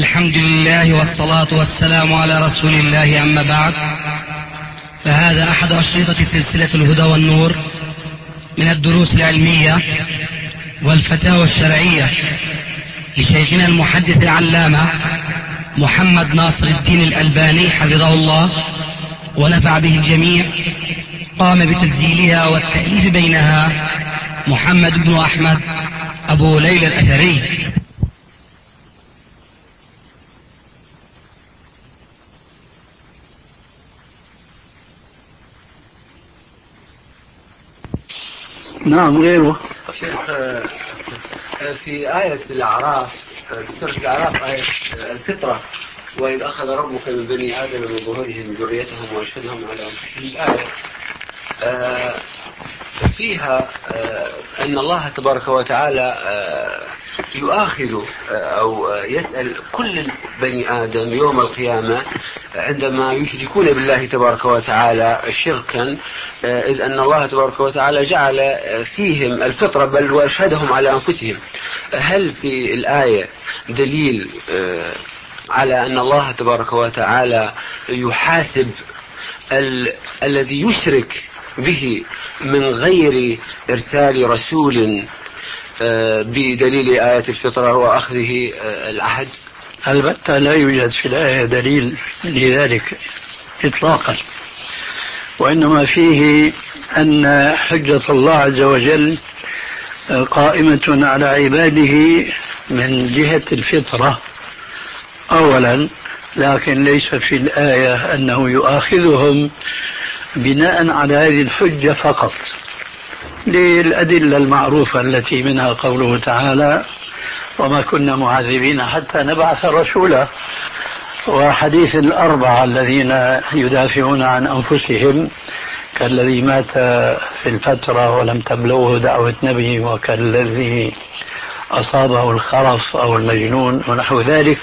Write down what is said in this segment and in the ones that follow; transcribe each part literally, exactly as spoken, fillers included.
الحمد لله والصلاة والسلام على رسول الله، أما بعد، فهذا أحد أشرطة سلسلة الهدى والنور من الدروس العلمية والفتاوى الشرعية لشيخنا المحدث العلامة محمد ناصر الدين الألباني حفظه الله ونفع به الجميع. قام بتسجيلها والتأليف بينها محمد بن أحمد أبو ليلى الأثري. نعم غيره. شيخ، في آية الأعراف، في سورة الأعراف، آية الفطرة، وإذ أخذ ربك من بني آدم من ظهورهم ذريتهم وأشهدهم على أنفسهم، الآية فيها أن الله تبارك وتعالى يؤاخذ أو يسأل كل بني آدم يوم القيامة عندما يشركون بالله تبارك وتعالى شركا، إذ أن الله تبارك وتعالى جعل فيهم الفطرة بل وأشهدهم على أنفسهم. هل في الآية دليل على أن الله تبارك وتعالى يحاسب ال... الذي يشرك به من غير إرسال رسول بدليل آية الفطرة وأخذه العهد؟ البتة لا يوجد في الآية دليل لذلك إطلاقا، وإنما فيه أن حجة الله عز وجل قائمة على عباده من جهة الفطرة أولا، لكن ليس في الآية أنه يؤاخذهم بناء على هذه الحجة فقط، للأدلة المعروفة التي منها قوله تعالى: وما كنا معذبين حتى نبعث رسولا، وحديث الأربعة الذين يدافعون عن أنفسهم كالذي مات في الفترة ولم تبلغه دعوة نبي، وكالذي أصابه الخرف أو المجنون ونحو ذلك.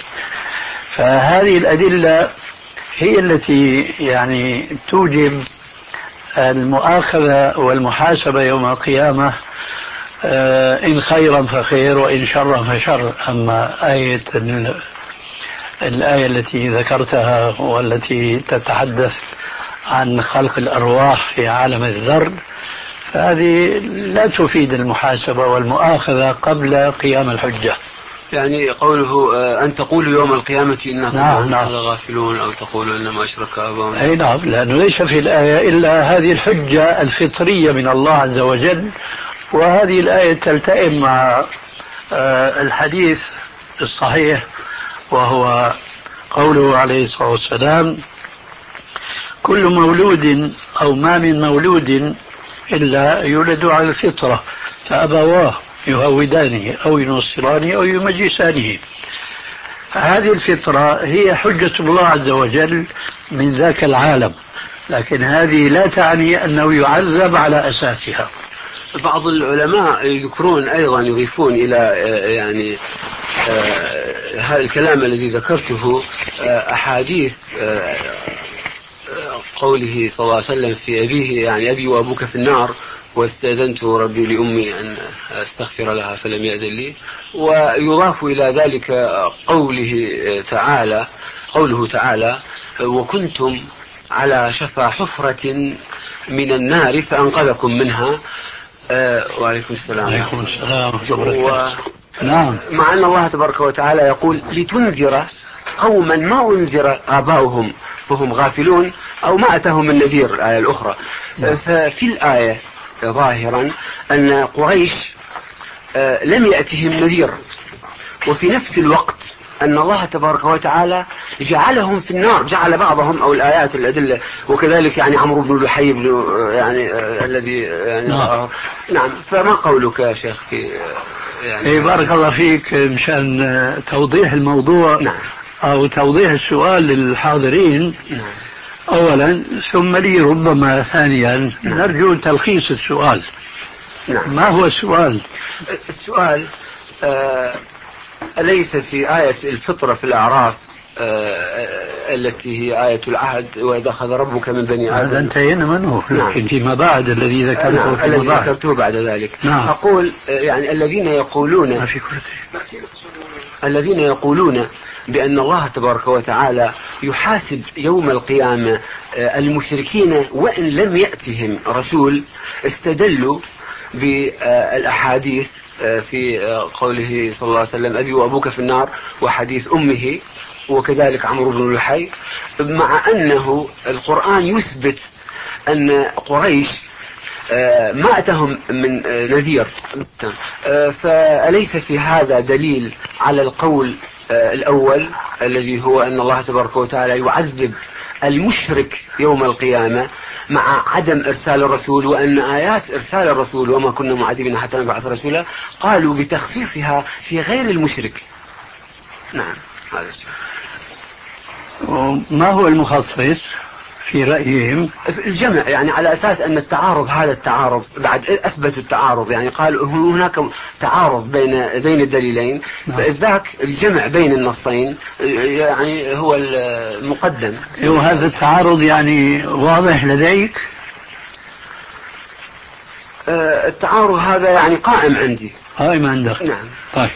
فهذه الأدلة هي التي يعني توجب المؤاخذة والمحاسبة يوم القيامة، إن خيرا فخير وإن شرا فشر. أما آية الآية التي ذكرتها والتي تتحدث عن خلق الأرواح في عالم الذر، فهذه لا تفيد المحاسبة والمؤاخذة قبل قيام الحجة. يعني قوله أن تقولوا يوم القيامة إنكم نعم نعم. غافلون، أو تقولوا إنما أشرك آباؤنا. أي نعم، لأنه ليس في الآية إلا هذه الحجة الفطرية من الله عز وجل، وهذه الآية تلتئم مع الحديث الصحيح، وهو قوله عليه الصلاة والسلام: كل مولود أو ما من مولود إلا يولد على الفطرة فأبواه يهودانه أو ينصرانه أو يمجسانه. فهذه الفطرة هي حجة الله عز وجل من ذاك العالم، لكن هذه لا تعني أنه يعذب على أساسها. بعض العلماء يذكرون أيضا، يضيفون إلى يعني هذا الكلام الذي ذكرته أحاديث قوله صلى الله عليه وسلم في أبيه، يعني أبي وأبوك في النار واستأذنت ربي لأمي أن أستغفر لها فلم يأذن لي. ويضاف إلى ذلك قوله تعالى قوله تعالى وكنتم على شفا حفرة من النار فأنقذكم منها. آه وعليكم السلام. عليكم السلام و... نعم. مع أن الله تبارك وتعالى يقول لتنذر قوما ما أنذر آباؤهم فهم غافلون، أو ما أتاهم من نذير، الآية الأخرى. نعم. ففي الآية ظاهرا أن قريش آه لم يأتهم نذير، وفي نفس الوقت أن الله تبارك وتعالى جعلهم في النار، جعل بعضهم أو الآيات الأدلة، وكذلك يعني عمرو بن لحي يعني آه الذي يعني نعم. نعم. فما قولك يا شيخ في يعني إيه؟ بارك الله فيك. مشان توضيح الموضوع نعم. أو توضيح السؤال للحاضرين نعم. أولا، ثم لي ربما ثانيا نعم. نرجو تلخيص السؤال. نعم. ما هو السؤال؟ السؤال آه أليس في آية الفطرة في الأعراف آه التي هي آية العهد وإذا أخذ ربك من بني آدم، هذا انتهينا منه، لكن نعم. فيما بعد الذي ذكرته نعم. فيما الذي بعد. ذكرته بعد ذلك نعم. أقول يعني الذين يقولون ما في كل الذين يقولون بأن الله تبارك وتعالى يحاسب يوم القيامة المشركين وإن لم يأتهم رسول، استدلوا بالأحاديث في قوله صلى الله عليه وسلم أبي وأبوك في النار، وحديث أمه، وكذلك عمرو بن لحي، مع أنه القرآن يثبت أن قريش ما أتهم من نذير. فأليس في هذا دليل على القول الأول الذي هو أن الله تبارك وتعالى يعذب المشرك يوم القيامة مع عدم إرسال الرسول، وأن آيات إرسال الرسول وما كنا معذبين حتى نبعث رسولا قالوا بتخصيصها في غير المشرك؟ نعم هذا الشيء. ما هو المخصص في رأيهم؟ الجمع، يعني على أساس أن التعارض، هذا التعارض بعد أثبتوا التعارض، يعني قال هناك تعارض بين ذين الدليلين، فإذاك الجمع بين النصين يعني هو المقدم. وهذا التعارض يعني واضح لديك؟ التعارض هذا يعني قائم عندي. قائم عندك؟ نعم. طيب.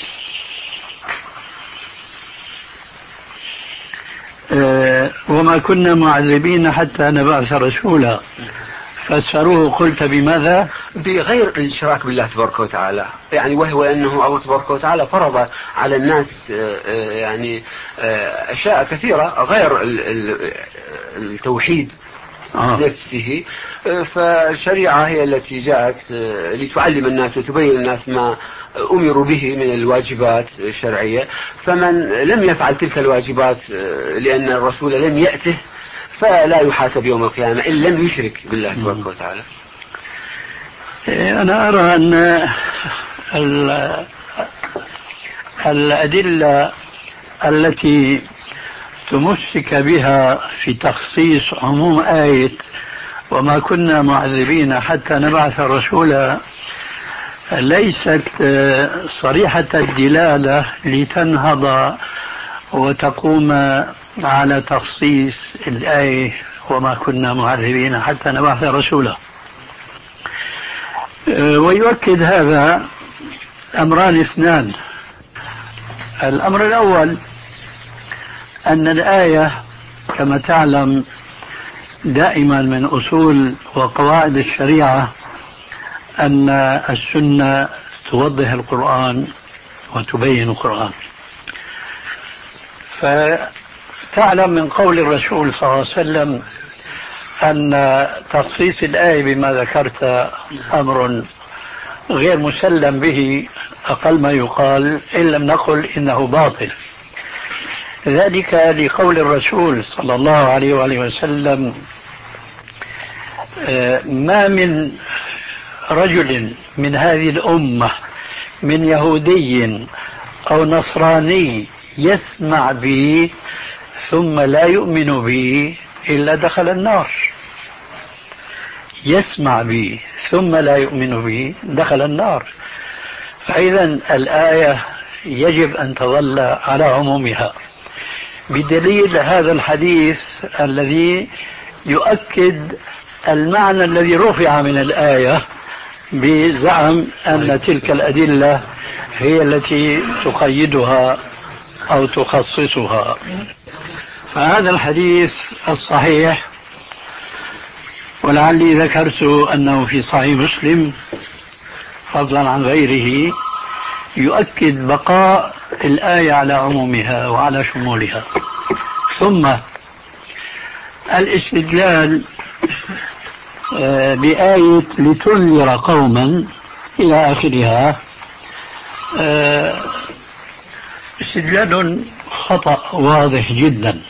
أه وما كنا معذبين حتى نبعث رسولا، فسروه قلت بماذا؟ بغير الاشراك بالله تبارك وتعالى، يعني وهو انه الله تبارك وتعالى فرض على الناس يعني اشياء كثيره غير التوحيد آه. نفسه، فالشريعه هي التي جاءت لتعلم الناس وتبين الناس ما أمروا به من الواجبات الشرعية، فمن لم يفعل تلك الواجبات لأن الرسول لم يأته فلا يحاسب يوم القيامة إن لم يشرك بالله تبارك وتعالى. أنا أرى أن الأدلة التي تمسك بها في تخصيص عموم آية وما كنا معذبين حتى نبعث رسولا ليست صريحة الدلالة لتنهض وتقوم على تخصيص الآية وما كنا معذبين حتى نبعث رسولا. ويؤكد هذا أمران اثنان. الأمر الأول أن الآية كما تعلم دائما من أصول وقواعد الشريعة أن السنة توضح القرآن وتبين القرآن. فتعلم من قول الرسول صلى الله عليه وسلم أن تخصيص الآية بما ذكرت أمر غير مسلم به، أقل ما يقال إن لم نقل إنه باطل. ذلك لقول الرسول صلى الله عليه وآله وسلم ما من رجل من هذه الأمة من يهودي أو نصراني يسمع بي ثم لا يؤمن بي إلا دخل النار. يسمع بي ثم لا يؤمن بي دخل النار. فإذا الآية يجب أن تظل على عمومها بدليل هذا الحديث الذي يؤكد المعنى الذي رفع من الآية بزعم أن تلك الأدلة هي التي تقيدها أو تخصصها. فهذا الحديث الصحيح، ولعلي ذكرت أنه في صحيح مسلم فضلا عن غيره، يؤكد بقاء الآية على عمومها وعلى شمولها. ثم الاستدلال بآية لتنذر قوما إلى آخرها استدلال خطأ واضح جدا،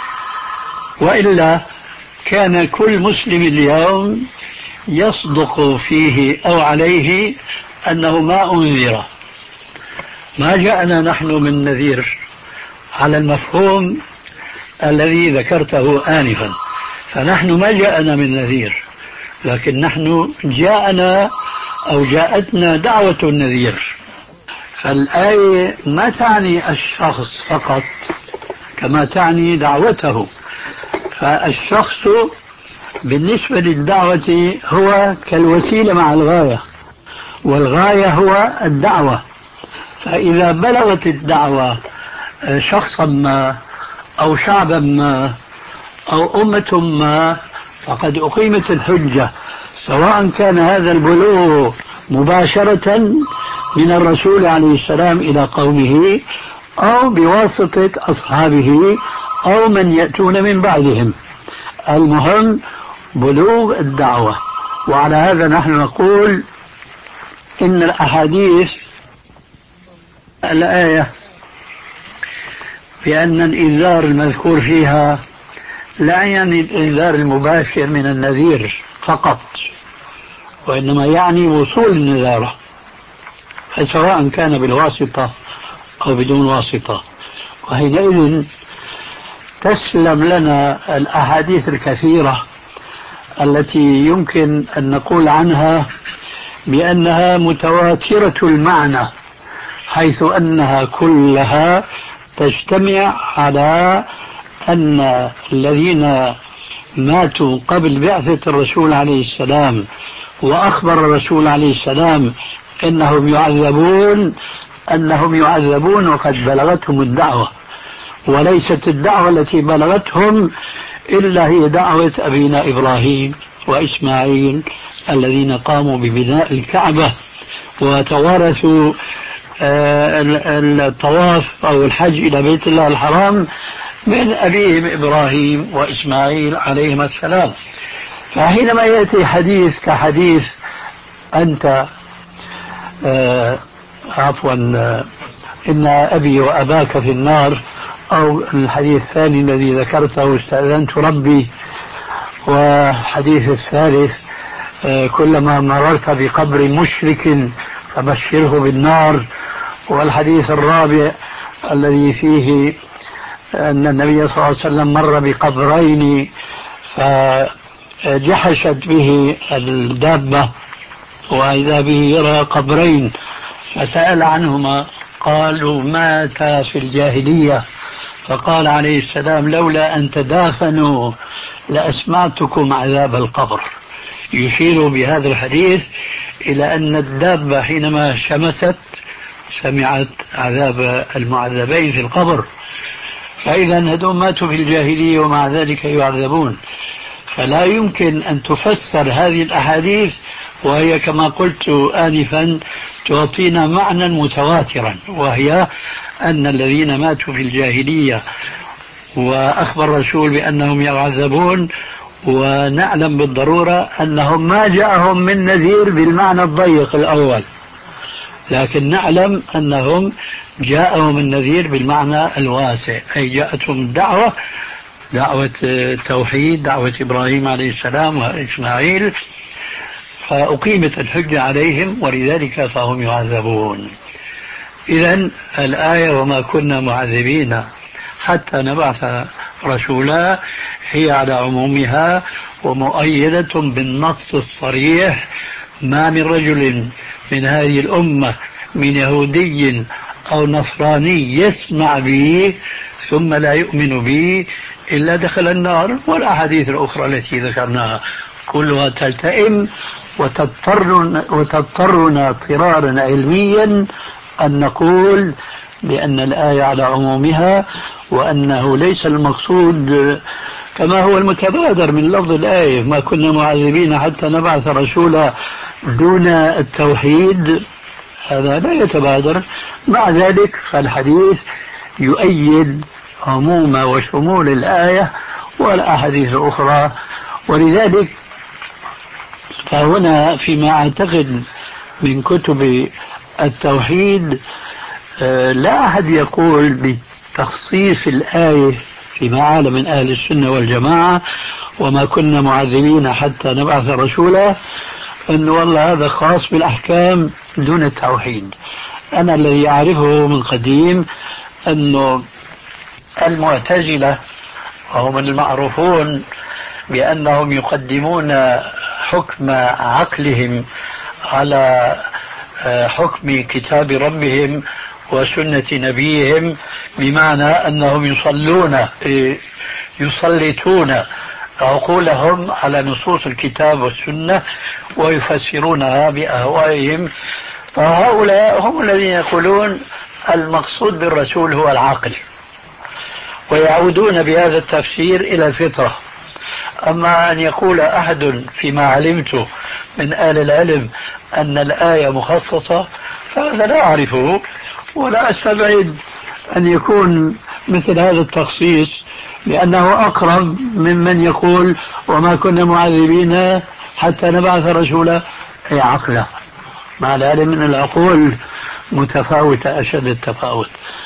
وإلا كان كل مسلم اليوم يصدق فيه أو عليه أنه ما أنذر. ما جاءنا نحن من نذير على المفهوم الذي ذكرته آنفا، فنحن ما جاءنا من نذير، لكن نحن جاءنا أو جاءتنا دعوة النذير. فالآية ما تعني الشخص فقط كما تعني دعوته، فالشخص بالنسبة للدعوة هو كالوسيلة مع الغاية، والغاية هو الدعوة. فإذا بلغت الدعوة شخصا ما أو شعبا ما أو أمة ما فقد أقيمت الحجة، سواء كان هذا البلوغ مباشرة من الرسول عليه السلام إلى قومه أو بواسطة أصحابه أو من يأتون من بعدهم. المهم بلوغ الدعوة. وعلى هذا نحن نقول إن الأحاديث الآية بأن الإنذار المذكور فيها لا يعني الإنذار المباشر من النذير فقط، وإنما يعني وصول النذارة، سواء كان بالواسطة أو بدون واسطة. وحينئذ تسلم لنا الأحاديث الكثيرة التي يمكن أن نقول عنها بأنها متواترة المعنى، حيث أنها كلها تجتمع على أن الذين ماتوا قبل بعثة الرسول عليه السلام وأخبر الرسول عليه السلام إنهم يعذبون أنهم يعذبون وقد بلغتهم الدعوة، وليست الدعوة التي بلغتهم إلا هي دعوة أبينا إبراهيم وإسماعيل الذين قاموا ببناء الكعبة وتوارثوا الطواف أو الحج إلى بيت الله الحرام من أبيهم إبراهيم وإسماعيل عليهما السلام. فحينما يأتي حديث كحديث أنت آه عفوا آه إن أبي وأباك في النار، أو الحديث الثاني الذي ذكرته استأذنت ربي، والحديث الثالث آه كلما مررت بقبر مشرك فبشره بالنار، والحديث الرابع الذي فيه أن النبي صلى الله عليه وسلم مر بقبرين فجحشت به الدابة وإذا به يرى قبرين فسأل عنهما قالوا مات في الجاهلية، فقال عليه السلام لولا أن تدافنوا لأسمعتكم عذاب القبر، يشير بهذا الحديث إلى أن الدابة حينما شمست سمعت عذاب المعذبين في القبر، فإذا هذول ماتوا في الجاهلية ومع ذلك يعذبون. فلا يمكن أن تفسر هذه الأحاديث وهي كما قلت آنفا تعطينا معنى متواترا، وهي أن الذين ماتوا في الجاهلية وأخبر الرسول بأنهم يعذبون، ونعلم بالضرورة أنهم ما جاءهم من نذير بالمعنى الضيق الأول، لكن نعلم أنهم جاءهم النذير بالمعنى الواسع، أي جاءتهم الدعوة، دعوة التوحيد، دعوة إبراهيم عليه السلام وإسماعيل، فأقيمت الحجة عليهم ولذلك فهم يعذبون. إذن الآية وما كنا معذبين حتى نبعث رسولا هي على عمومها ومؤيدة بالنص الصريح، ما من رجل من هذه الأمة من يهودي أو نصراني يسمع به ثم لا يؤمن به إلا دخل النار. والأحاديث الأخرى التي ذكرناها كلها تلتئم وتضطرنا, وتضطرنا اضطرارا علميا أن نقول بأن الآية على عمومها، وأنه ليس المقصود كما هو المتبادر من لفظ الآية ما كنا معذبين حتى نبعث رسولا دون التوحيد، هذا لا يتبادر. مع ذلك فالحديث يؤيد عموم وشمول الآية والأحاديث الأخرى. ولذلك فهنا فيما أعتقد من كتب التوحيد لا أحد يقول بتخصيص الآية في معالم من أهل السنة والجماعة وما كنا معذبين حتى نبعث رسولا أنه والله هذا خاص بالأحكام دون التوحيد. أنا الذي أعرفه من قديم أنه المعتزلة وهم المعروفون بأنهم يقدمون حكم عقلهم على حكم كتاب ربهم وسنة نبيهم، بمعنى أنهم يصلون يسلطون عقولهم على نصوص الكتاب والسنة ويفسرونها بأهوائهم. فهؤلاء هم الذين يقولون المقصود بالرسول هو العاقل، ويعودون بهذا التفسير إلى الفطرة. أما أن يقول أحد فيما علمته من أهل العلم أن الآية مخصصة فهذا لا أعرفه، ولا أستبعد أن يكون مثل هذا التخصيص، لأنه أقرب ممن يقول وما كنا معذبين حتى نبعث رسولا، أي عقلا، مع العلم أن العقول متفاوتة أشد التفاوت.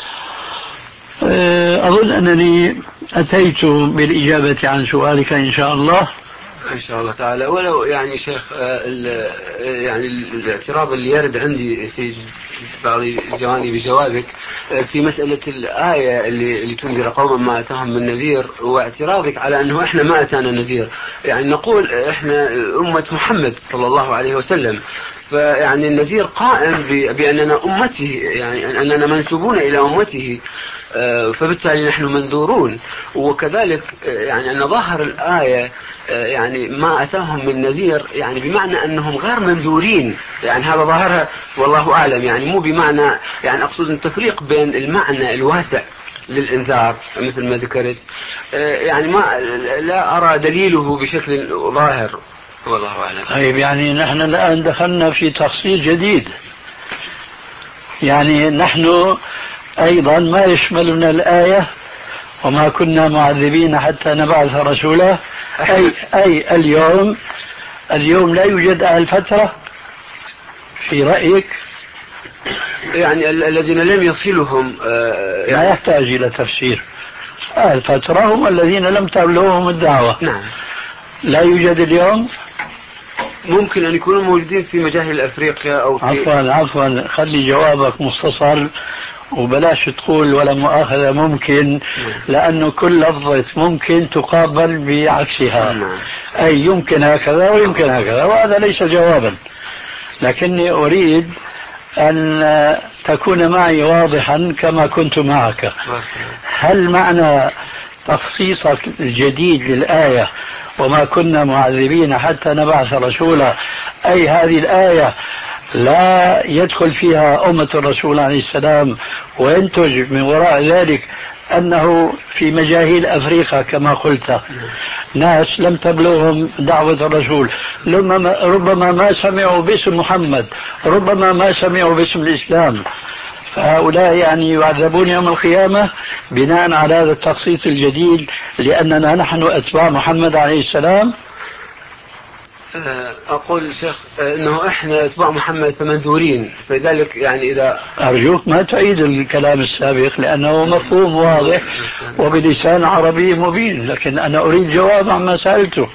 أظن أنني أتيت بالإجابة عن سؤالك إن شاء الله. إن شاء الله تعالى. ولو يعني شيخ يعني الاعتراض اللي يرد عندي في بعض جوانب جوابك في مسألة الآية اللي, اللي تنذر قوما ما أتاهم من نذير، واعتراضك على أنه إحنا ما أتانا نذير. يعني نقول إحنا أمة محمد صلى الله عليه وسلم، فيعني النذير قائم بأننا أمته، يعني أننا منسوبون إلى أمته، فبالتالي نحن منذورون. وكذلك يعني أن ظاهر الآية يعني ما أتاهم من نذير يعني بمعنى أنهم غير منذورين، يعني هذا ظاهرها والله أعلم، يعني مو بمعنى، يعني أقصد التفريق بين المعنى الواسع للإنذار مثل ما ذكرت، يعني ما لا أرى دليله بشكل ظاهر والله أعلم. طيب يعني نحن الآن دخلنا في تفصيل جديد، يعني نحن أيضا ما يشملنا الآية وما كنا معذبين حتى نبعث رسولا، أي, أي اليوم اليوم لا يوجد أهل فترة في رأيك؟ يعني الذين لم يصلهم يعني ما يحتاج إلى تفسير. أهل فترة هم الذين لم تبلغهم الدعوة. نعم. لا يوجد اليوم؟ ممكن أن يكونوا موجودين في مجاهل أفريقيا أو في... عفوا عفوا خلي جوابك مختصر وبلاش تقول ولا مؤاخذة ممكن، لأنه كل لفظة ممكن تقابل بعكسها، أي يمكن هكذا ويمكن هكذا، وهذا ليس جوابا. لكني أريد أن تكون معي واضحا كما كنت معك. هل معنى تخصيصك الجديد للآية وما كنا معذبين حتى نبعث رسولا أي هذه الآية لا يدخل فيها أمة الرسول عليه السلام، وينتج من وراء ذلك أنه في مجاهيل أفريقيا كما قلت ناس لم تبلغهم دعوة الرسول، ربما ما سمعوا باسم محمد، ربما ما سمعوا باسم الإسلام، فهؤلاء يعني يعذبون يوم القيامة بناء على هذا التخصيص الجديد لأننا نحن أتباع محمد عليه السلام. أقول شيخ أنه إحنا أتباع محمد فمنذورين، فلذلك يعني إذا أرجوك ما تعيد الكلام السابق لأنه مفهوم واضح وبلسان عربي مبين، لكن أنا أريد جواب عما سألته.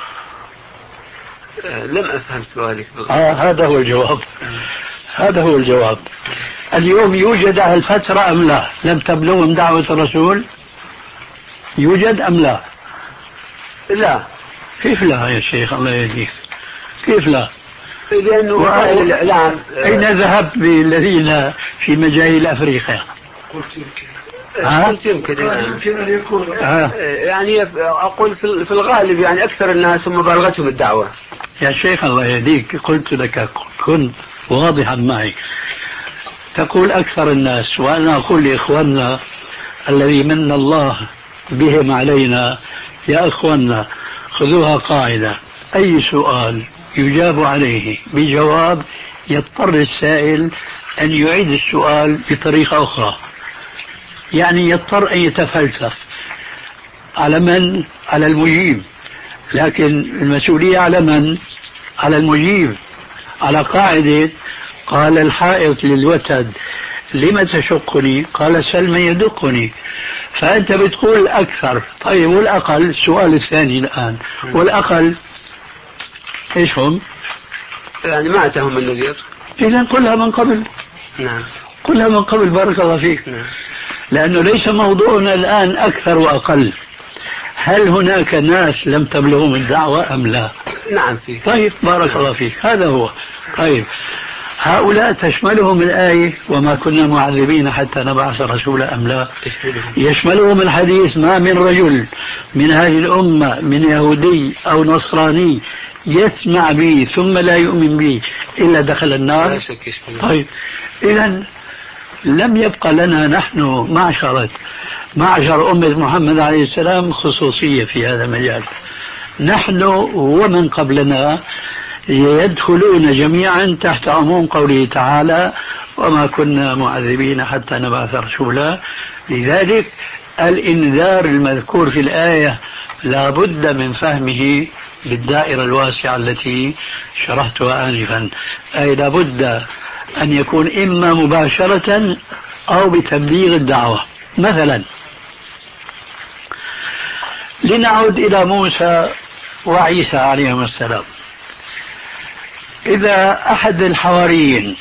لم أفهم سؤالك. آه هذا هو الجواب. هذا هو الجواب. اليوم يوجد أهل فترة أم لا؟ لم تبلغهم دعوة الرسول؟ يوجد أم لا؟ لا. كيف لا يا شيخ الله يهديك؟ كيف لا؟ لأنه وسائل الإعلام. أين ذهب بالذين في مجاهيل أفريقيا؟ قلت يمكن. قلت يمكن. يمكن أن يكون. يعني أقول في الغالب يعني أكثر الناس هم بلغتهم الدعوة. يا شيخ الله يهديك قلت لك كن واضحا معي، تقول أكثر الناس، وأنا أقول لإخواننا الذي من الله بهم علينا يا إخواننا خذوها قاعدة، أي سؤال يجاب عليه بجواب يضطر السائل أن يعيد السؤال بطريقة أخرى، يعني يضطر أن يتفلسف. على من؟ على المجيب، لكن المسؤولية على من؟ على المجيب، على قاعدة قال الحائط للوتد لما تشقني؟ قال سل من يدقني. فأنت بتقول أكثر. طيب والأقل؟ السؤال الثاني الآن، والأقل إيش هم؟ يعني ما أتاهم النذير. إذن كلها من قبل. نعم. كلها من قبل بارك الله فيك. نعم. لأنه ليس موضوعنا الآن أكثر وأقل، هل هناك ناس لم تبلغهم الدعوة أم لا؟ نعم فيه. طيب بارك الله فيك، هذا هو. طيب هؤلاء تشملهم الآية وما كنا معذبين حتى نبعث رسولا أم لا؟ يشملهم الحديث ما من رجل من هذه الأمة من يهودي أو نصراني يسمع بي ثم لا يؤمن بي إلا دخل النار. لا شك يشملهم. طيب إذن لم يبقى لنا نحن معشرة معشر أمة محمد عليه السلام خصوصية في هذا المجال. نحن ومن قبلنا يدخلون جميعا تحت عموم قوله تعالى وما كنا معذبين حتى نبعث رسولا. لذلك الإنذار المذكور في الآية لا بد من فهمه بالدائرة الواسعة التي شرحتها آنفا، أي لا بد أن يكون إما مباشرة أو بتبليغ الدعوة. مثلا لنعود إلى موسى وعيسى عليهما السلام. إذا أحد الحواريين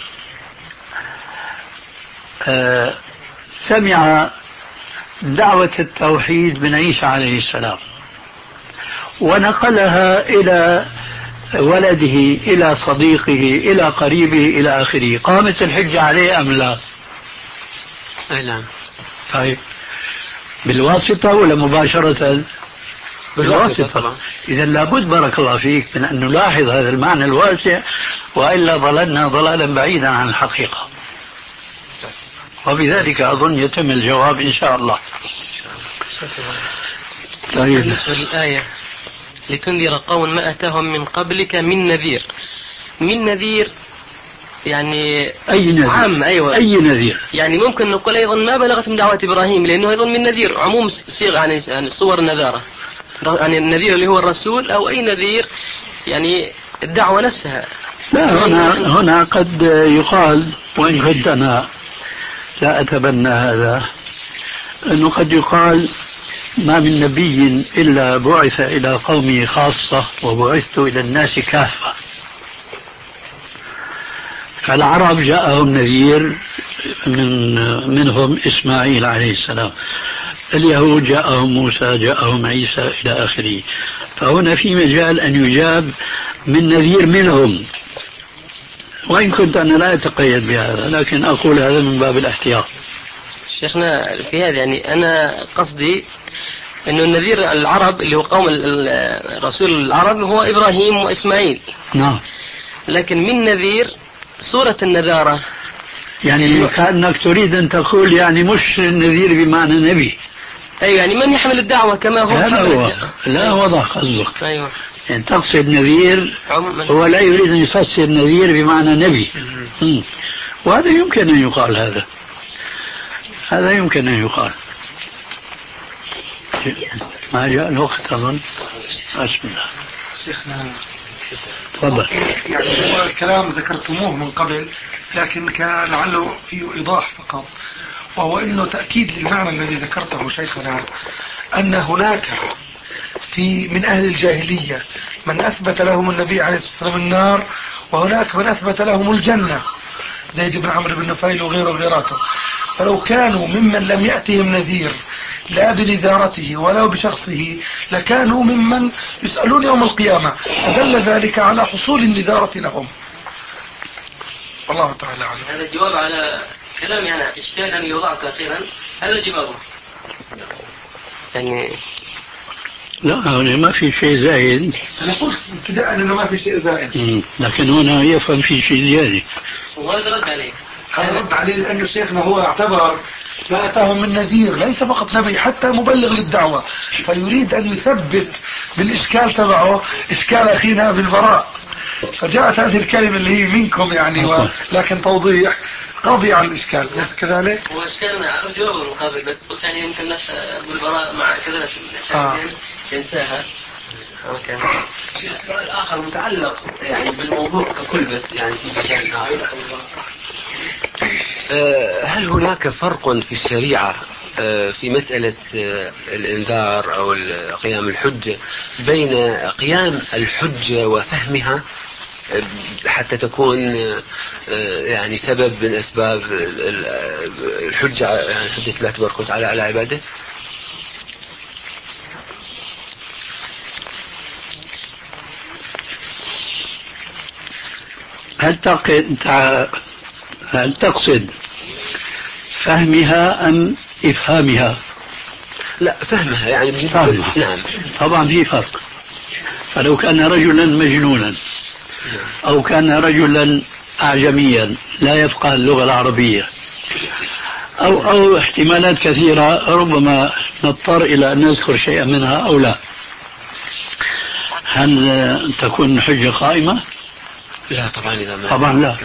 سمع دعوة التوحيد من عيسى عليه السلام ونقلها إلى ولده إلى صديقه إلى قريبه إلى آخره، قامت الحجة عليه أم لا؟ نعم. طيب بالواسطة ولا مباشرة؟ بالواسطة. إذا لابد بارك الله فيك من أن نلاحظ هذا المعنى الواسع، وإلا ضللنا ضلالا بعيدا عن الحقيقة. وبذلك أظن يتم الجواب إن شاء الله. طيب بالنسبة للآية لتنذر قوم ما أتاهم من قبلك من نذير، من نذير يعني أي نذير؟ عام. أيوة. أي نذير؟ يعني ممكن نقول أيضا ما بلغتهم دعوة إبراهيم، لأنه أيضا من نذير عموم صيغ يعني, يعني صور النذارة، يعني النذير اللي هو الرسول أو أي نذير يعني الدعوة نفسها. لا هنا, هنا قد يقال، وإن كنت أنا لا أتبنى هذا، أنه قد يقال ما من نبي إلا بعث إلى قومه خاصة وبعثت إلى الناس كافة. فالعرب جاءهم نذير من منهم إسماعيل عليه السلام، اليهود جاءهم موسى، جاءهم عيسى إلى آخره. فهنا في مجال أن يجاب من نذير منهم، وإن كنت أنا لا أتقيد بهذا، لكن أقول هذا من باب الاحتياط. شيخنا في هذا يعني أنا قصدي أنه النذير العرب اللي هو قوم الرسول العرب هو إبراهيم وإسماعيل. نعم. لكن من نذير صورة النذارة، يعني كأنك تريد أن تقول يعني مش النذير بمعنى نبي. أيوة يعني من يحمل الدعوة كما هو. هذا هو. لا وضح قصدك. أيوة. يعني تقصد نذير هو لا يريد أن يفسر نذير بمعنى نبي. وهذا يمكن أن يقال، هذا هذا يمكن أن يقال. ما جاء الوقت أظن. بسم الله. شيخنا تفضل. يعني هو الكلام ذكرتموه من قبل، لكن كان لعله فيه إيضاح فقط، وهو إنه تأكيد للمعنى الذي ذكرته شيخنا، أن هناك في من أهل الجاهلية من أثبت لهم النبي عليه الصلاة والسلام النار، وهناك من أثبت لهم الجنة، زيد بن عمرو بن نفيل وغيره وغيراته. فلو كانوا ممن لم يأتهم نذير لا بنذارته ولا بشخصه لكانوا ممن يسألون يوم القيامة، فدل ذلك على حصول النذارة لهم. والله تعالى عنه. هذا الجواب على كلام يعني اشتهى أن يوضعك أخيرا، هذا جوابه يعني. لا هنا ما في شيء زائد. أنا قلت ابتداء أنه ما في شيء زائد، لكن هنا يفهم في شيء زيادة. وهذا رد عليه. هذا رد عليه لأن شيخنا هو اعتبر ما أتاهم من نذير ليس فقط نبي، حتى مبلغ للدعوة، فيريد أن يثبت بالإشكال تبعه إشكال أخينا بالبراء، فجاءت هذه الكلمة اللي هي منكم يعني و... لكن توضيح قاضي على الإشكال. بس كذلك هو إشكالنا أرجوه المقابل، بس قلت يعني يمكن نفس بالبراء مع كذا آه. ينساها. أوكي. السؤال الآخر متعلق يعني بالموضوع ككل، بس يعني في مجال آخر. هل هناك فرق في الشريعة في مسألة الإنذار أو قيام الحجة بين قيام الحجة وفهمها حتى تكون يعني سبب من أسباب الحجة، يعني حجة الله تبارك وتعالى على عباده؟ هل هل تقصد فهمها أم إفهامها؟ لا فهمها يعني فهمها. نعم. طبعا في فرق. فلو كان رجلا مجنونا أو كان رجلا أعجميا لا يفقه اللغة العربية أو, أو احتمالات كثيرة ربما نضطر إلى أن نذكر شيئا منها أو لا. هل تكون الحجة قائمة؟ لا طبعا إذا ما طبعا لا.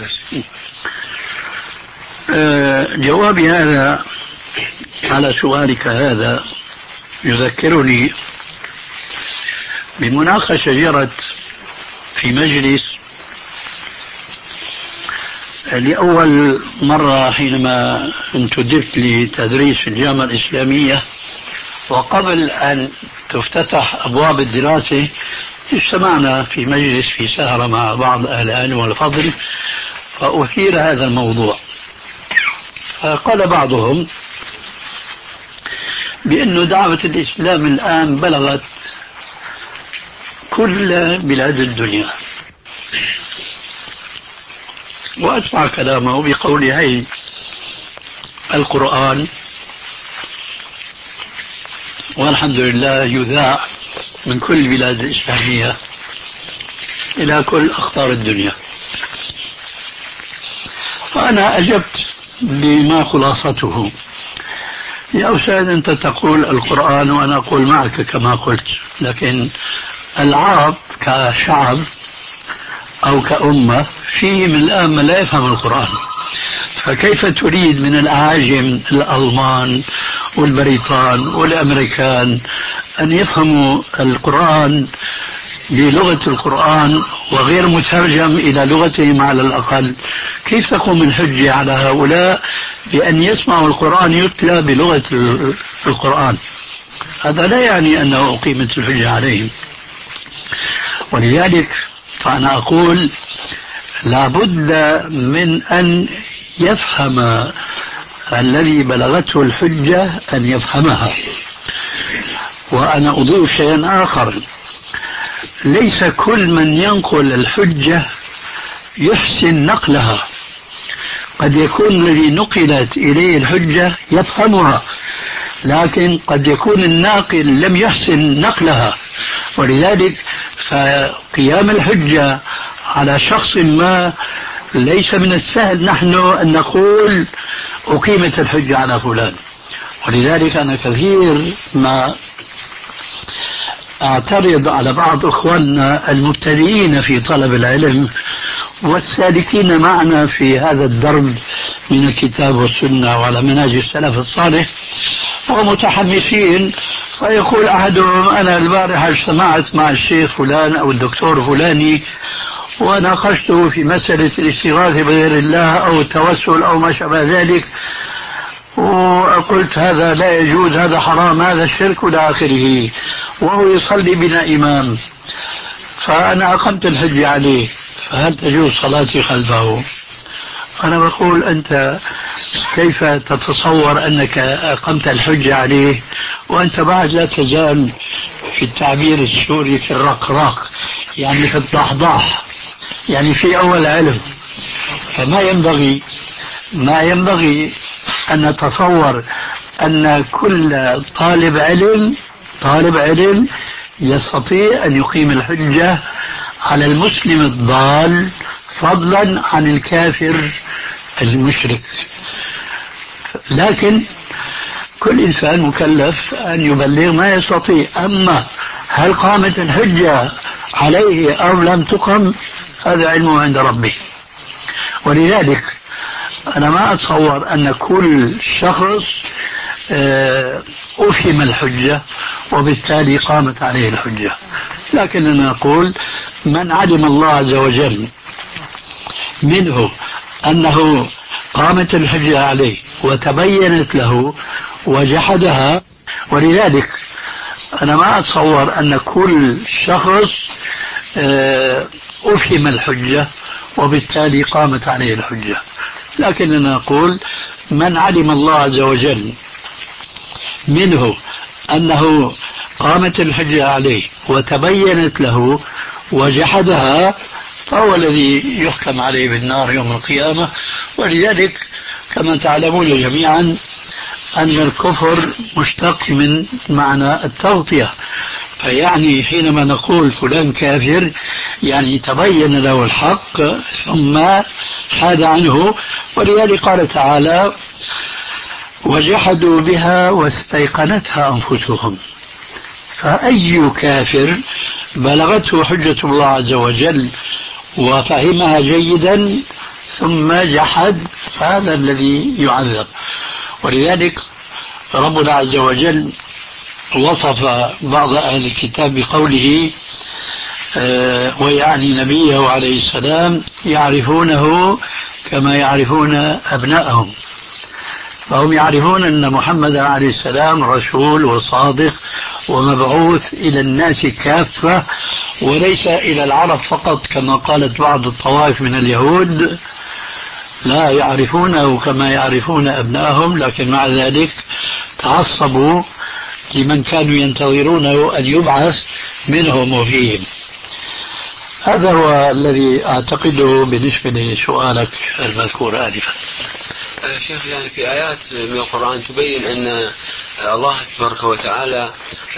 أه جوابي هذا على سؤالك هذا يذكرني بمناقشة جرت في مجلس لأول مرة حينما انتدبت لتدريس في الجامعة الإسلامية، وقبل أن تفتتح أبواب الدراسة اجتمعنا في مجلس في سهرة مع بعض أهل العلم والفضل، فأثير هذا الموضوع. فقال بعضهم بأن دعوة الإسلام الآن بلغت كل بلاد الدنيا، وأتبع كلامه بقوله هي القرآن والحمد لله يذاع من كل البلاد الإسلامية إلى كل أقطار الدنيا. فأنا أجبت بما خلاصته: يا أستاذ أنت تقول القرآن وأنا أقول معك كما قلت، لكن العرب كشعب أو كأمة فيهم الآن من لا يفهم القرآن، فكيف تريد من الأعاجم الألمان والبريطان والأمريكان أن يفهموا القرآن بلغة القرآن وغير مترجم إلى لغتهم على الأقل؟ كيف تقوم الحجة على هؤلاء بأن يسمعوا القرآن يتلى بلغة القرآن؟ هذا لا يعني أنه أقيمت الحجة عليهم. ولذلك فأنا أقول لابد من أن يفهم الذي بلغته الحجة أن يفهمها. وأنا أضيف شيئا آخر: ليس كل من ينقل الحجة يحسن نقلها، قد يكون الذي نقلت إليه الحجة يفهمها، لكن قد يكون الناقل لم يحسن نقلها. ولذلك فقيام الحجة على شخص ما ليس من السهل نحن أن نقول أقيمت الحجة على فلان. ولذلك أنا كثير ما أعترض على بعض إخواننا المبتدئين في طلب العلم والسالكين معنا في هذا الدرب من الكتاب والسنة وعلى منهج السلف الصالح ومتحمسين، فيقول أحدهم أنا البارحة اجتمعت مع الشيخ فلان أو الدكتور فلاني وناقشته في مسألة الاستغاثة بغير الله أو التوسل أو ما شابه ذلك، وقلت هذا لا يجوز، هذا حرام، هذا الشرك إلى آخره، وهو يصلي بنا إمام، فأنا أقمت الحج عليه، فهل تجوز صلاتي خلفه؟ أنا بقول أنت كيف تتصور أنك أقمت الحج عليه وأنت بعد لا تزال في التعبير السوري في الرقراق، يعني في الضحضاح، يعني في أول علم. فما ينبغي ما ينبغي أن نتصور أن كل طالب علم طالب علم يستطيع أن يقيم الحجة على المسلم الضال فضلا عن الكافر المشرك. لكن كل إنسان مكلف أن يبلغ ما يستطيع. أما هل قامت الحجة عليه أو لم تقم هذا علمه عند ربه. ولذلك أنا ما أتصور أن كل شخص أفهم الحجة وبالتالي قامت عليه الحجة، لكننا نقول من علم الله عز وجل منه أنه قامت الحجة عليه وتبينت له وجحدها. ولذلك أنا ما أتصور أن كل شخص أفهم الحجة وبالتالي قامت عليه الحجة، لكننا نقول من علم الله عز وجل منه أنه قامت الحجة عليه وتبينت له وجحدها فهو الذي يحكم عليه بالنار يوم القيامة. ولذلك كما تعلمون جميعا أن الكفر مشتق من معنى التغطية، فيعني حينما نقول فلان كافر يعني تبين له الحق ثم حاد عنه. ولذلك قال تعالى وجحدوا بها واستيقنتها أنفسهم. فأي كافر بلغته حجة الله عز وجل وفهمها جيدا ثم جحد فهذا الذي يعذب. ولذلك ربنا عز وجل وصف بعض أهل الكتاب بقوله آه ويعني نبيه عليه السلام يعرفونه كما يعرفون أبنائهم. فهم يعرفون أن محمد عليه السلام رسول وصادق ومبعوث إلى الناس كافة وليس إلى العرب فقط كما قالت بعض الطوائف من اليهود، لا يعرفونه كما يعرفون أبنائهم، لكن مع ذلك تعصبوا لمن كانوا ينتظرونه أن يبعث منهم وفيهم. هذا هو الذي أعتقده بالنسبة لسؤالك المذكور آنفا. شيخ، يعني في آيات من القرآن تبين أن الله تبارك وتعالى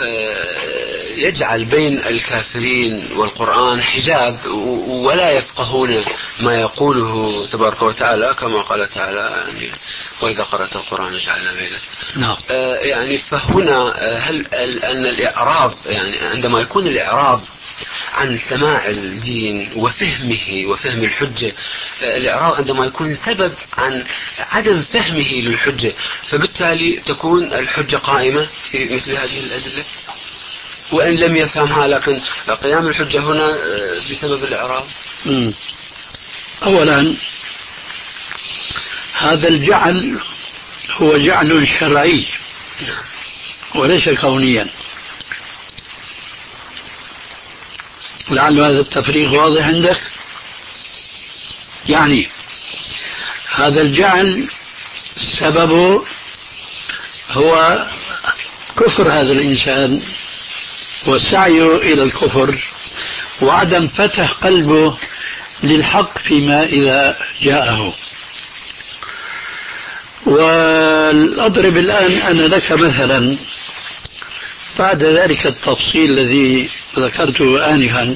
يجعل بين الكافرين والقرآن حجاب ولا يفقهون ما يقوله تبارك وتعالى، كما قال تعالى يعني وإذا قرأت القرآن جعلنا بينك. نعم. يعني فهنا هل أن الإعراض، يعني عندما يكون الإعراض عن سماع الدين وفهمه وفهم الحجة، الإعراض عندما يكون سبب عن عدم فهمه للحجة، فبالتالي تكون الحجة قائمة في مثل هذه الأدلة وإن لم يفهمها، لكن قيام الحجة هنا بسبب الإعراض. م. أولا هذا الجعل هو جعل شرعي وليس كونيا. لعل هذا التفريق واضح عندك. يعني هذا الجعل سببه هو كفر هذا الإنسان وسعيه إلى الكفر وعدم فتح قلبه للحق فيما إذا جاءه. وأضرب الآن أنا لك مثلا بعد ذلك التفصيل الذي ذكرته آنفا،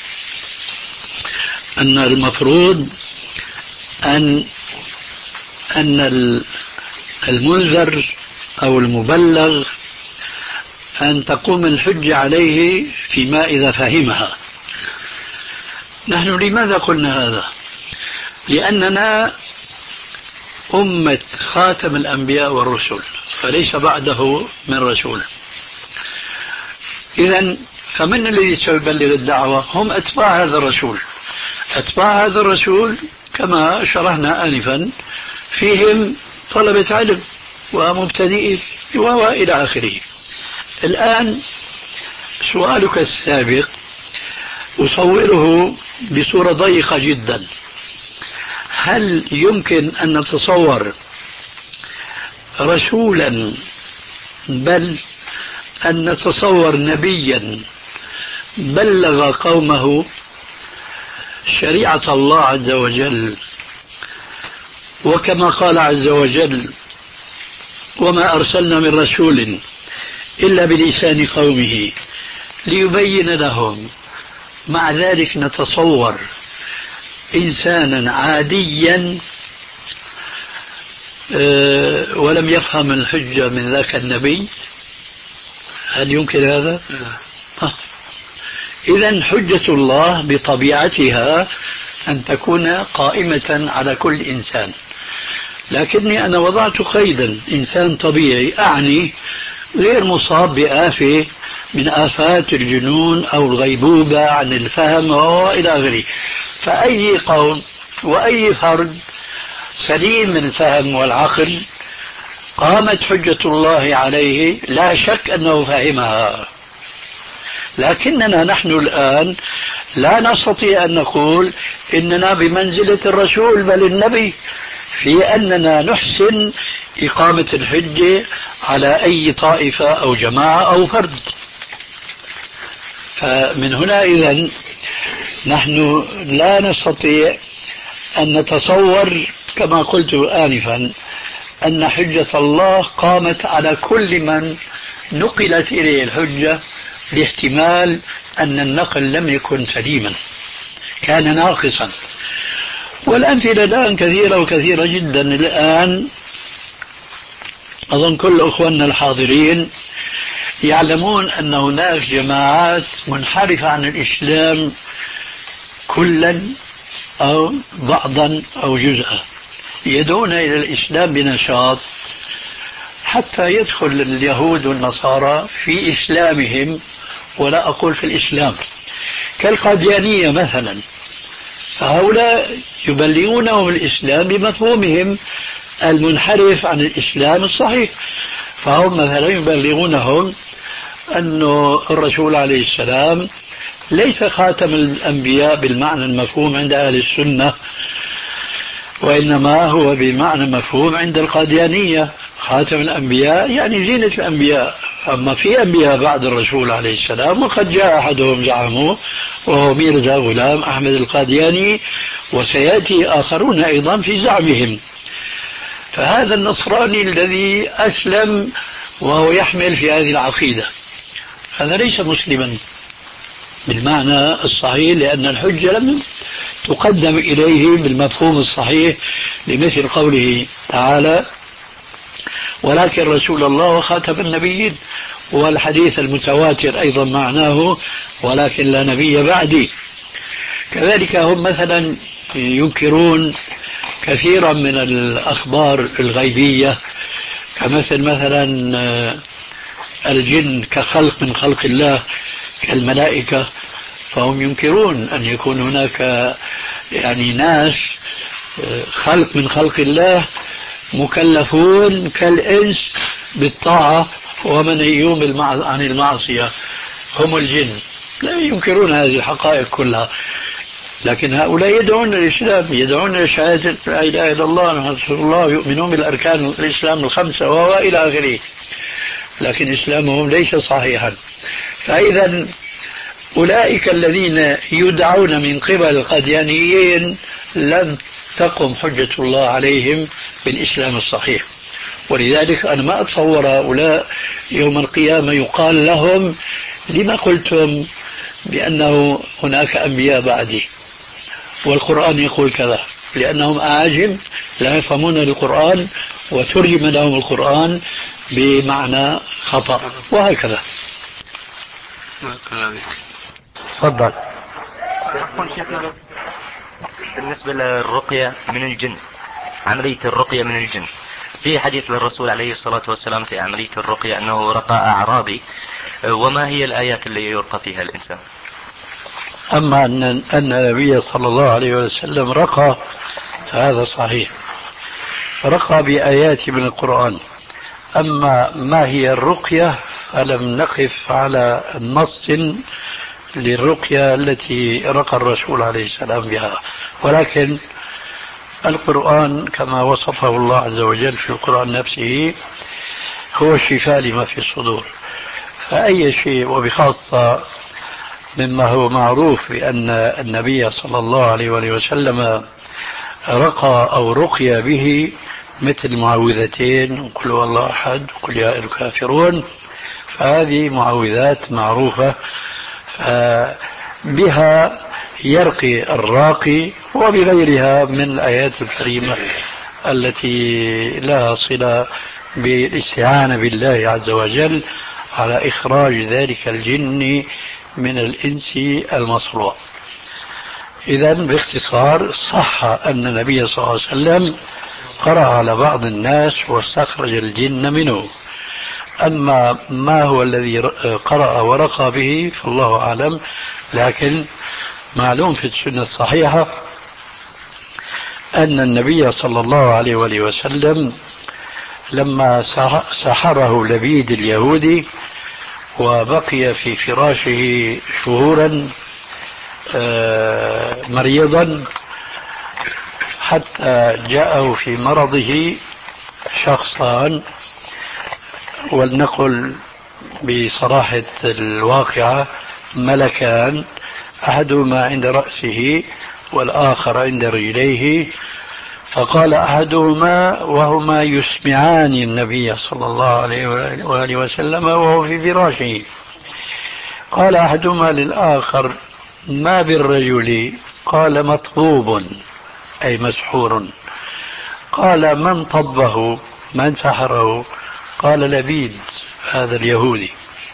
أن المفروض أن أن المنذر أو المبلغ أن تقوم الحجة عليه فيما إذا فهمها. نحن لماذا قلنا هذا؟ لأننا أمة خاتم الأنبياء والرسل فليس بعده من رسول. إذن فمن الذي سيبلغ الدعوة؟ هم أتباع هذا الرسول. أتباع هذا الرسول كما شرحنا آنفا فيهم طلبة علم ومبتدئين وإلى آخره. الآن سؤالك السابق أصوره بصورة ضيقة جدا. هل يمكن أن نتصور رسولا بل أن نتصور نبيا بلغ قومه شريعة الله عز وجل، وكما قال عز وجل وما أرسلنا من رسول إلا بلسان قومه ليبين لهم، مع ذلك نتصور إنسانا عاديا ولم يفهم الحجة من ذاك النبي؟ هل يمكن هذا؟ لا. إذن حجة الله بطبيعتها أن تكون قائمة على كل إنسان، لكني أنا وضعت قيدا إنسان طبيعي، أعني غير مصاب بآفة من آفات الجنون أو الغيبوبة عن الفهم وإلى آخره. فأي قوم وأي فرد سليم من الفهم والعقل قامت حجة الله عليه لا شك أنه فهمها. لكننا نحن الآن لا نستطيع أن نقول إننا بمنزلة الرسول بل النبي في أننا نحسن إقامة الحجة على أي طائفة أو جماعة أو فرد. فمن هنا إذن نحن لا نستطيع أن نتصور كما قلت آنفا أن حجة الله قامت على كل من نقلت إليه الحجة، لاحتمال أن النقل لم يكن سليما، كان ناقصا. والأمثلة الآن كثيرة وكثيرة جدا. الآن أظن كل أخواننا الحاضرين يعلمون أن هناك جماعات منحرفة عن الإسلام كلا أو بعضا أو جزءا، يدعون إلى الإسلام بنشاط حتى يدخل اليهود والنصارى في إسلامهم، ولا أقول في الإسلام، كالقاديانية مثلا. فهؤلاء يبلغونهم الإسلام بمفهومهم المنحرف عن الإسلام الصحيح. فهم مثلا يبلغونهم أن الرسول عليه السلام ليس خاتم الأنبياء بالمعنى المفهوم عند أهل السنة، وإنما هو بمعنى مفهوم عند القاديانية. خاتم الأنبياء يعني زينة الأنبياء، أما في أنبياء بعد الرسول عليه السلام، وقد جاء أحدهم زعموه وهو ميرزا غلام أحمد القادياني، وسيأتي آخرون أيضا في زعمهم. فهذا النصراني الذي أسلم وهو يحمل في هذه العقيدة هذا ليس مسلما بالمعنى الصحيح، لأن الحجة لم تقدم إليه بالمفهوم الصحيح، لمثل قوله تعالى ولكن رسول الله وخاتم النبيين، والحديث المتواتر أيضا معناه ولكن لا نبي بعدي. كذلك هم مثلا ينكرون كثيرا من الأخبار الغيبية، كمثل مثلا الجن كخلق من خلق الله كالملائكة، فهم ينكرون أن يكون هناك يعني ناس خلق من خلق الله مكلفون كالإنس بالطاعة ومنهيون عن المعصية، هم الجن. لا ينكرون هذه الحقائق كلها، لكن هؤلاء يدعون الإسلام، يدعون شهادة لا إله إلا الله محمد رسول الله، يؤمنون بالأركان الإسلام الخمسة وإلى آخره، لكن إسلامهم ليس صحيحا. فإذا أولئك الذين يدعون من قبل القاديانيين لن تقم حجة الله عليهم بالإسلام الصحيح. ولذلك أنا ما أتصور هؤلاء يوم القيامة يقال لهم لما قلتم بأنه هناك أنبياء بعدي والقرآن يقول كذا، لأنهم أعاجم لا يفهمون القرآن وترجم لهم القرآن بمعنى خطأ وهكذا. تفضل. بالنسبة للرقية من الجن، عملية الرقية من الجن، في حديث للرسول عليه الصلاة والسلام في عملية الرقية أنه رقى أعرابي، وما هي الآيات اللي يرقى فيها الإنسان؟ أما أن أن النبي صلى الله عليه وسلم رقى هذا صحيح، رقى بآيات من القرآن. أما ما هي الرقية فلم نقف على نص للرقية التي رقى الرسول عليه السلام بها، ولكن القرآن كما وصفه الله عز وجل في القرآن نفسه هو الشفاء لما في الصدور. فأي شيء، وبخاصة مما هو معروف بأن النبي صلى الله عليه وسلم رقى أو رقي به، مثل معوذتين وقل هو الله أحد وقل يا أيها الكافرون، فهذه معوذات معروفة بها يرقي الراقي، وبغيرها من الآيات الكريمة التي لها صلة بالاستعانة بالله عز وجل على إخراج ذلك الجن من الإنس المصروع. إذا باختصار صح أن النبي صلى الله عليه وسلم قرأ على بعض الناس واستخرج الجن منه. أما ما هو الذي قرأ ورقى به فالله أعلم، لكن معلوم في السنة الصحيحة أن النبي صلى الله عليه وسلم لما سحره لبيد اليهودي وبقي في فراشه شهورا مريضا حتى جاءه في مرضه شخصان، ولنقل بصراحة الواقعة ملكان، أحدهما عند رأسه والآخر عند رجليه، فقال أحدهما وهما يسمعان النبي صلى الله عليه وآله وسلم وهو في فراشه، قال أحدهما للآخر ما بالرجل؟ قال مطبوب أي مسحور. قال من طبه؟ من سحره؟ قال لبيد هذا اليهودي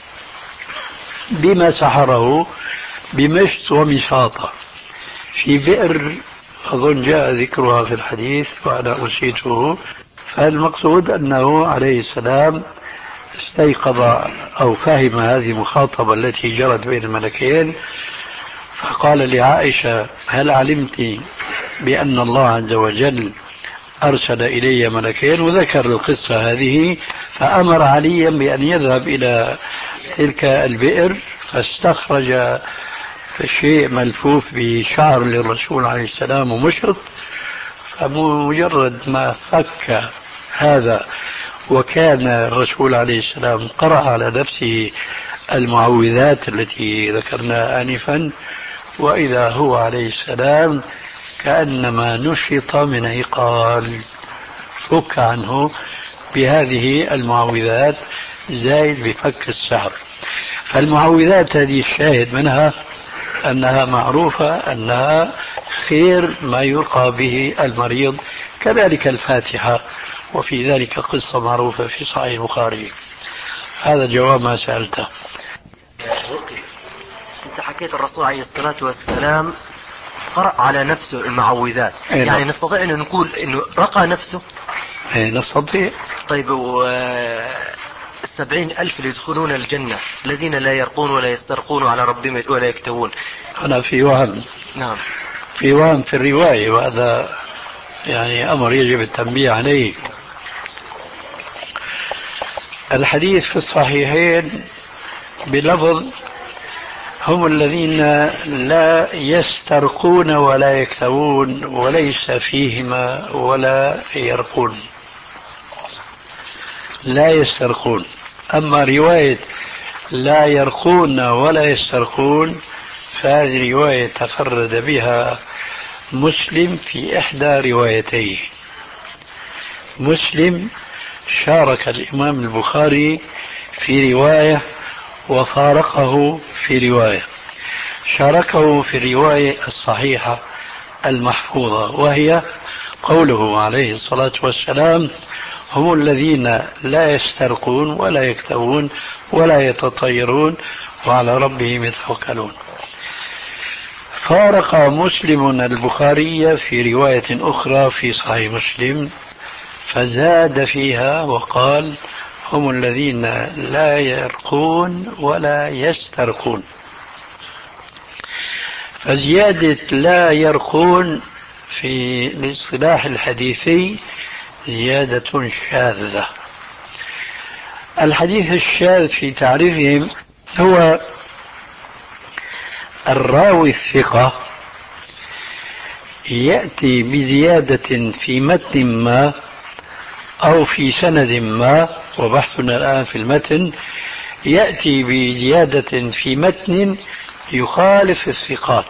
بما سحره بمشط ومشاطة في بئر أظن جاء ذكرها في الحديث وأنا أنسيته. فالمقصود أنه عليه السلام استيقظ أو فهم هذه المخاطبة التي جرت بين الملكين، فقال لعائشة هل علمت بأن الله عز وجل أرسل إلي ملكين، وذكر القصة هذه، فأمر عليا بأن يذهب إلى تلك البئر فاستخرج شيء ملفوف بشعر للرسول عليه السلام ومشط، فمجرد ما فك هذا وكان الرسول عليه السلام قرأ على نفسه المعوذات التي ذكرناها آنفا، وإذا هو عليه السلام كأنما نشط من عقال فك عنه بهذه المعوذات زائد بفك السحر. فالمعوذات هذه الشاهد منها أنها معروفة أنها خير ما يلقى به المريض، كذلك الفاتحة، وفي ذلك قصة معروفة في صحيح البخاري. هذا جواب ما سألته. أنت حكيت الرسول عليه الصلاة والسلام قرأ على نفسه المعوذات، يعني نعم. نستطيع أن نقول أنه رقى نفسه؟ ايه نستطيع. طيب والسبعين ألف اللي يدخلون الجنة الذين لا يرقون ولا يسترقون على ربهم ولا يكتوون؟ أنا في وهم. نعم في وهم في الرواية، وهذا يعني أمر يجب التنبيه عليه. الحديث في الصحيحين بلفظ هم الذين لا يسترقون ولا يكتوون، وليس فيهما ولا يرقون، لا يسترقون. أما رواية لا يرقون ولا يسترقون فهذه رواية تفرد بها مسلم في إحدى روايتيه. مسلم شارك الإمام البخاري في رواية وفارقه في رواية، شاركه في الرواية الصحيحة المحفوظة، وهي قوله عليه الصلاة والسلام هم الذين لا يسترقون ولا يكتوون ولا يتطيرون وعلى ربهم يتوكلون. فارق مسلم البخاري في رواية أخرى في صحيح مسلم فزاد فيها وقال هم الذين لا يرقون ولا يسترقون. فزيادة لا يرقون في الاصطلاح الحديثي زيادة شاذة. الحديث الشاذ في تعريفهم هو الراوي الثقة يأتي بزيادة في متن ما أو في سند ما، وبحثنا الآن في المتن، يأتي بزيادة في متن يخالف الثقات،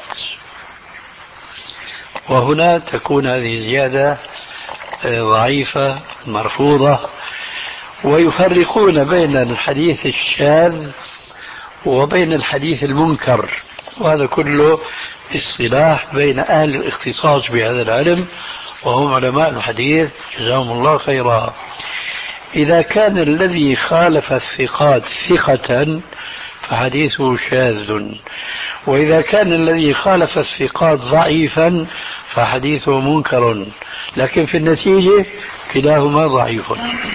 وهنا تكون هذه زيادة ضعيفة مرفوضة. ويفرقون بين الحديث الشاذ وبين الحديث المنكر، وهذا كله اصطلاح بين أهل الاختصاص بهذا العلم وهم علماء الحديث جزاهم الله خيرا. إذا كان الذي خالف الثقات ثقة فحديثه شاذ، وإذا كان الذي خالف الثقات ضعيفا فحديثه منكر، لكن في النتيجة كلاهما ضعيف.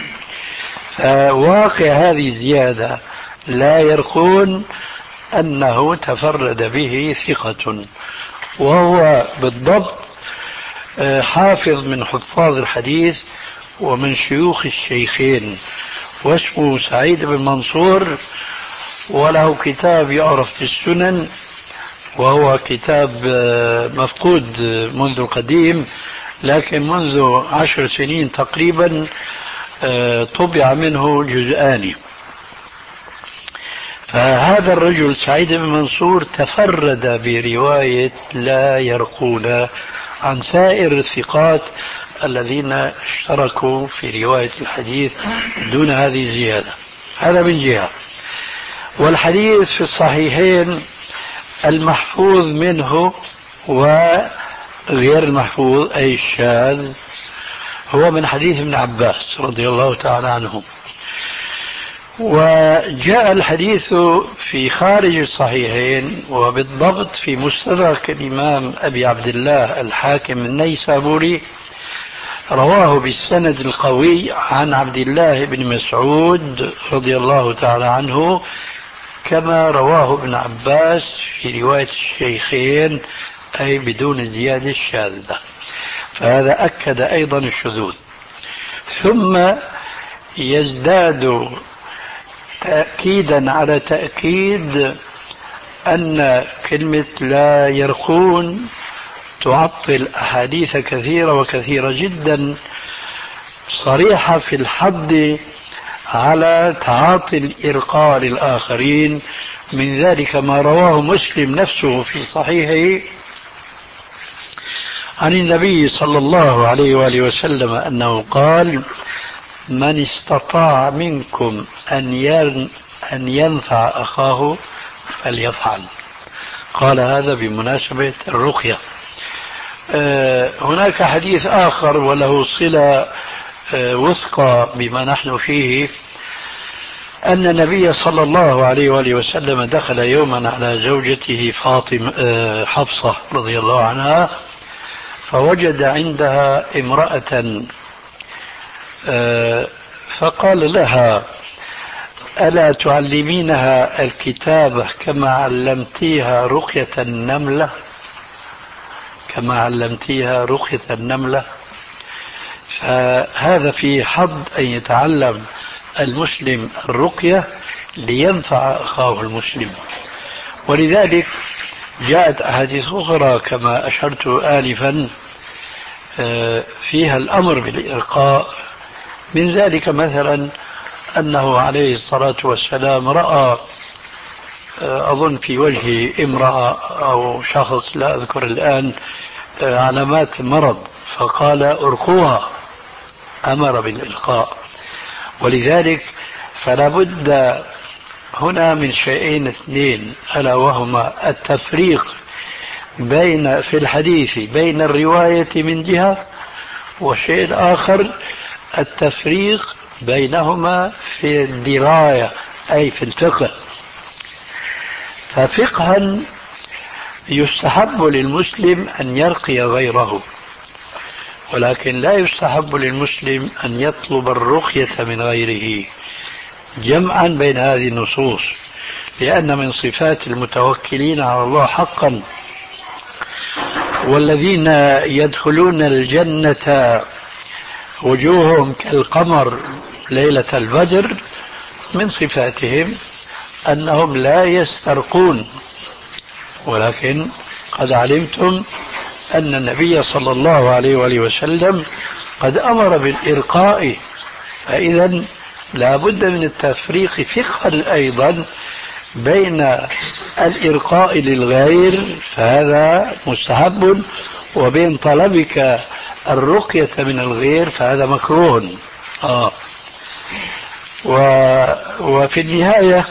فواقع هذه الزيادة لا يرقون أنه تفرد به ثقة، وهو بالضبط حافظ من حفاظ الحديث ومن شيوخ الشيخين، واسمه سعيد بن منصور، وله كتاب يعرف في السنن، وهو كتاب مفقود منذ القديم، لكن منذ عشر سنين تقريبا طبع منه جزءان. فهذا الرجل سعيد بن منصور تفرد برواية لا يرقون عن سائر الثقات الذين اشتركوا في رواية الحديث دون هذه الزيادة. هذا من جهة. والحديث في الصحيحين المحفوظ منه وغير المحفوظ أي الشاذ هو من حديث ابن عباس رضي الله تعالى عنه. وجاء الحديث في خارج الصحيحين وبالضبط في مستدرك الإمام أبي عبد الله الحاكم النيسابوري، رواه بالسند القوي عن عبد الله بن مسعود رضي الله تعالى عنه، كما رواه ابن عباس في رواية الشيخين، أي بدون الزيادة الشاذة، فهذا أكد أيضا الشذوذ. ثم يزداد تأكيدا على تأكيد أن كلمة لا يرقون تعطل أحاديث كثيرة وكثيرة جدا صريحة في الحض على تعاطي الإرقاء للآخرين. من ذلك ما رواه مسلم نفسه في صحيحه عن النبي صلى الله عليه وآله وسلم أنه قال: من استطاع منكم أن ينفع أخاه فليفعل. قال هذا بمناسبة الرقية. هناك حديث آخر وله صلة وثقى بما نحن فيه، أن النبي صلى الله عليه وآله وسلم دخل يوما على زوجته فاطمة حفصة رضي الله عنها، فوجد عندها امرأة فقال لها: ألا تعلمينها الكتابة كما علمتيها رقية النملة كما علمتيها رقية النملة؟ فهذا في حظ أن يتعلم المسلم الرقية لينفع أخاه المسلم. ولذلك جاءت أحاديث أخرى كما أشرت آنفا فيها الأمر بالإرقاء. من ذلك مثلا أنه عليه الصلاة والسلام رأى أظن في وجه امرأة أو شخص لا أذكر الآن علامات مرض، فقال: ارقوها، أمر بالإلقاء. ولذلك فلا بد هنا من شيئين اثنين، ألا وهما التفريق بين في الحديث بين الرواية من جهة، والشيء الآخر التفريق بينهما في الدراية أي في الفقه. ففقها يستحب للمسلم أن يرقي غيره، ولكن لا يستحب للمسلم أن يطلب الرقية من غيره، جمعا بين هذه النصوص، لأن من صفات المتوكلين على الله حقا والذين يدخلون الجنة وجوههم كالقمر ليلة البدر، من صفاتهم أنهم لا يسترقون. ولكن قد علمتم أن النبي صلى الله عليه وآله وسلم قد أمر بالإرقاء، فإذا لا بد من التفريق فقها أيضا بين الإرقاء للغير، فهذا مستحب، وبين طلبك الرقية من الغير، فهذا مكروه. آه. و... وفي النهاية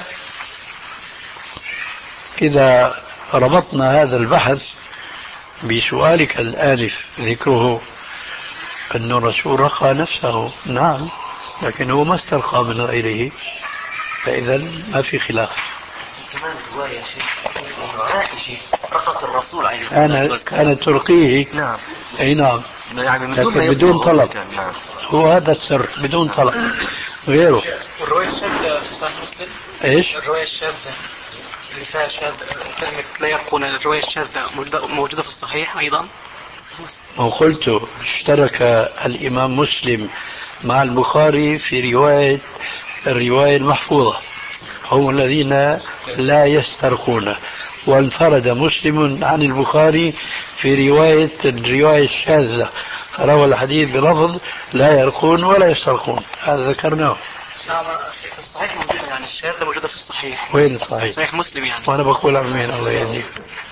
إذا ربطنا هذا البحث بسؤالك الآلف ذكره أن الرسول رقى نفسه، نعم، لكن هو ما استرقى من غيره، فإذا ما في خلاف. كمان رواية عائشة رقت الرسول عليه الصلاة والسلام، كانت ترقيه. نعم. أي نعم، يعني لكن بدون طلب. نعم. هو هذا السر، بدون طلب غيره. والرواية الشاذة في صحيح مسلم؟ ايش؟ الرواية الشاذة اللي فيها شاذ كلمة لا يرقون، الرواية الشاذة موجودة, موجودة في الصحيح أيضا. وقلت اشترك الإمام مسلم مع البخاري في رواية الرواية المحفوظة، هم الذين لا يسترقون، وانفرد مسلم عن البخاري في رواية الرواية الشاذة، فروى الحديث بلفظ لا يرقون ولا يسترقون، هذا ذكرناه. نعم، في الصحيح موجودة، يعني الشاذة موجودة في الصحيح. وين الصحيح؟ صحيح مسلم يعني. وأنا بقول عمين الله يهديك.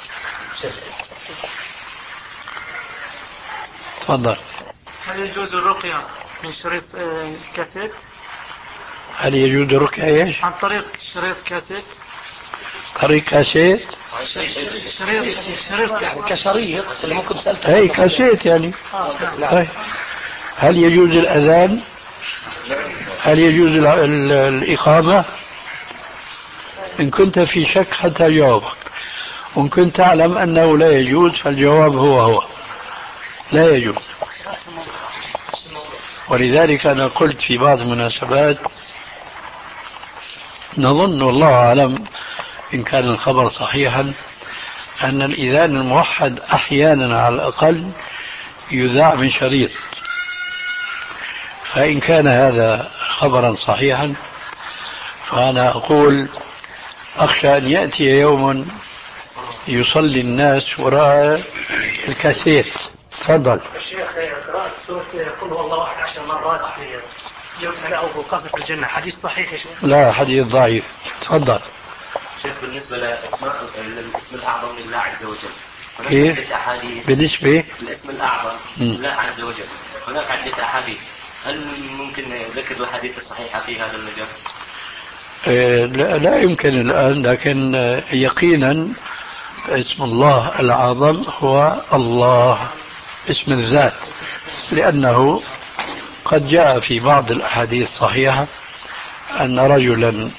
تفضل. هل يجوز الرقية من شريط كاسيت؟ هل يجوز الرقية ايش؟ عن طريق شريط كاسيت. طريق كاسيت؟ شريط شريط يعني كشريط اللي ممكن سألته. اي كاسيت يعني. آه. طيب. هل يجوز الأذان هل يجوز ال- ال- الإقامة؟ إن كنت في شك حتى جاوبك، وإن كنت تعلم أنه لا يجوز فالجواب هو هو لا يجوز. ولذلك أنا قلت في بعض المناسبات نظن والله أعلم إن كان الخبر صحيحا أن الإذان الموحد أحيانا على الأقل يذاع من شريط، فإن كان هذا خبرا صحيحا فأنا أقول أخشى أن يأتي يوم يصلي الناس وراء الكاسيت. تفضل. الشيخ قراءة سورة قل هو الله أحد عشر مرات في يوم ثناء وقصر في الجنة، حديث صحيح يا شيخ؟ لا، حديث ضعيف. تفضل. شيخ بالنسبة لأسماء الاسم الأعظم لله عز وجل، هناك إيه؟ عدة أحاديث بالنسبة الاسم الأعظم لله عز وجل، هناك عدة أحاديث، هل ممكن ذكر الأحاديث الصحيحة في هذا المجال؟ إيه، لا, لا يمكن الآن، لكن يقينا اسم الله الأعظم هو الله، اسم الذات، لأنه قد جاء في بعض الأحاديث الصحيحة أن رجلا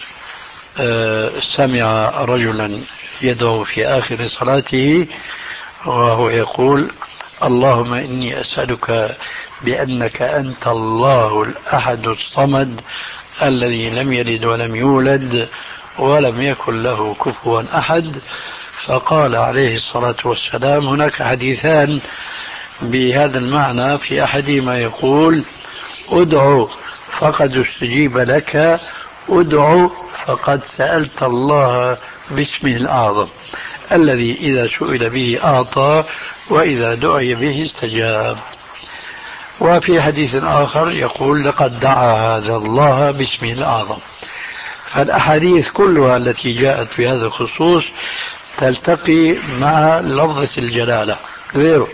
سمع رجلا يدعو في آخر صلاته وهو يقول اللهم إني أسألك بأنك أنت الله الأحد الصمد الذي لم يلد ولم يولد ولم يكن له كفوا أحد. فقال عليه الصلاة والسلام هناك حديثان بهذا المعنى، في أحدهما يقول ادعو فقد استجيب لك، ادعو فقد سألت الله باسمه الأعظم الذي إذا سئل به أعطى وإذا دعي به استجاب. وفي حديث آخر يقول لقد دعا هذا الله باسمه الأعظم. فالأحاديث كلها التي جاءت في هذا الخصوص تلتقي مع لفظة الجلالة غيره.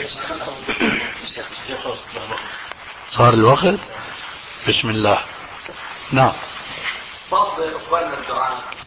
صار الوقت. بسم الله. نعم. بعض إخواننا الدعاء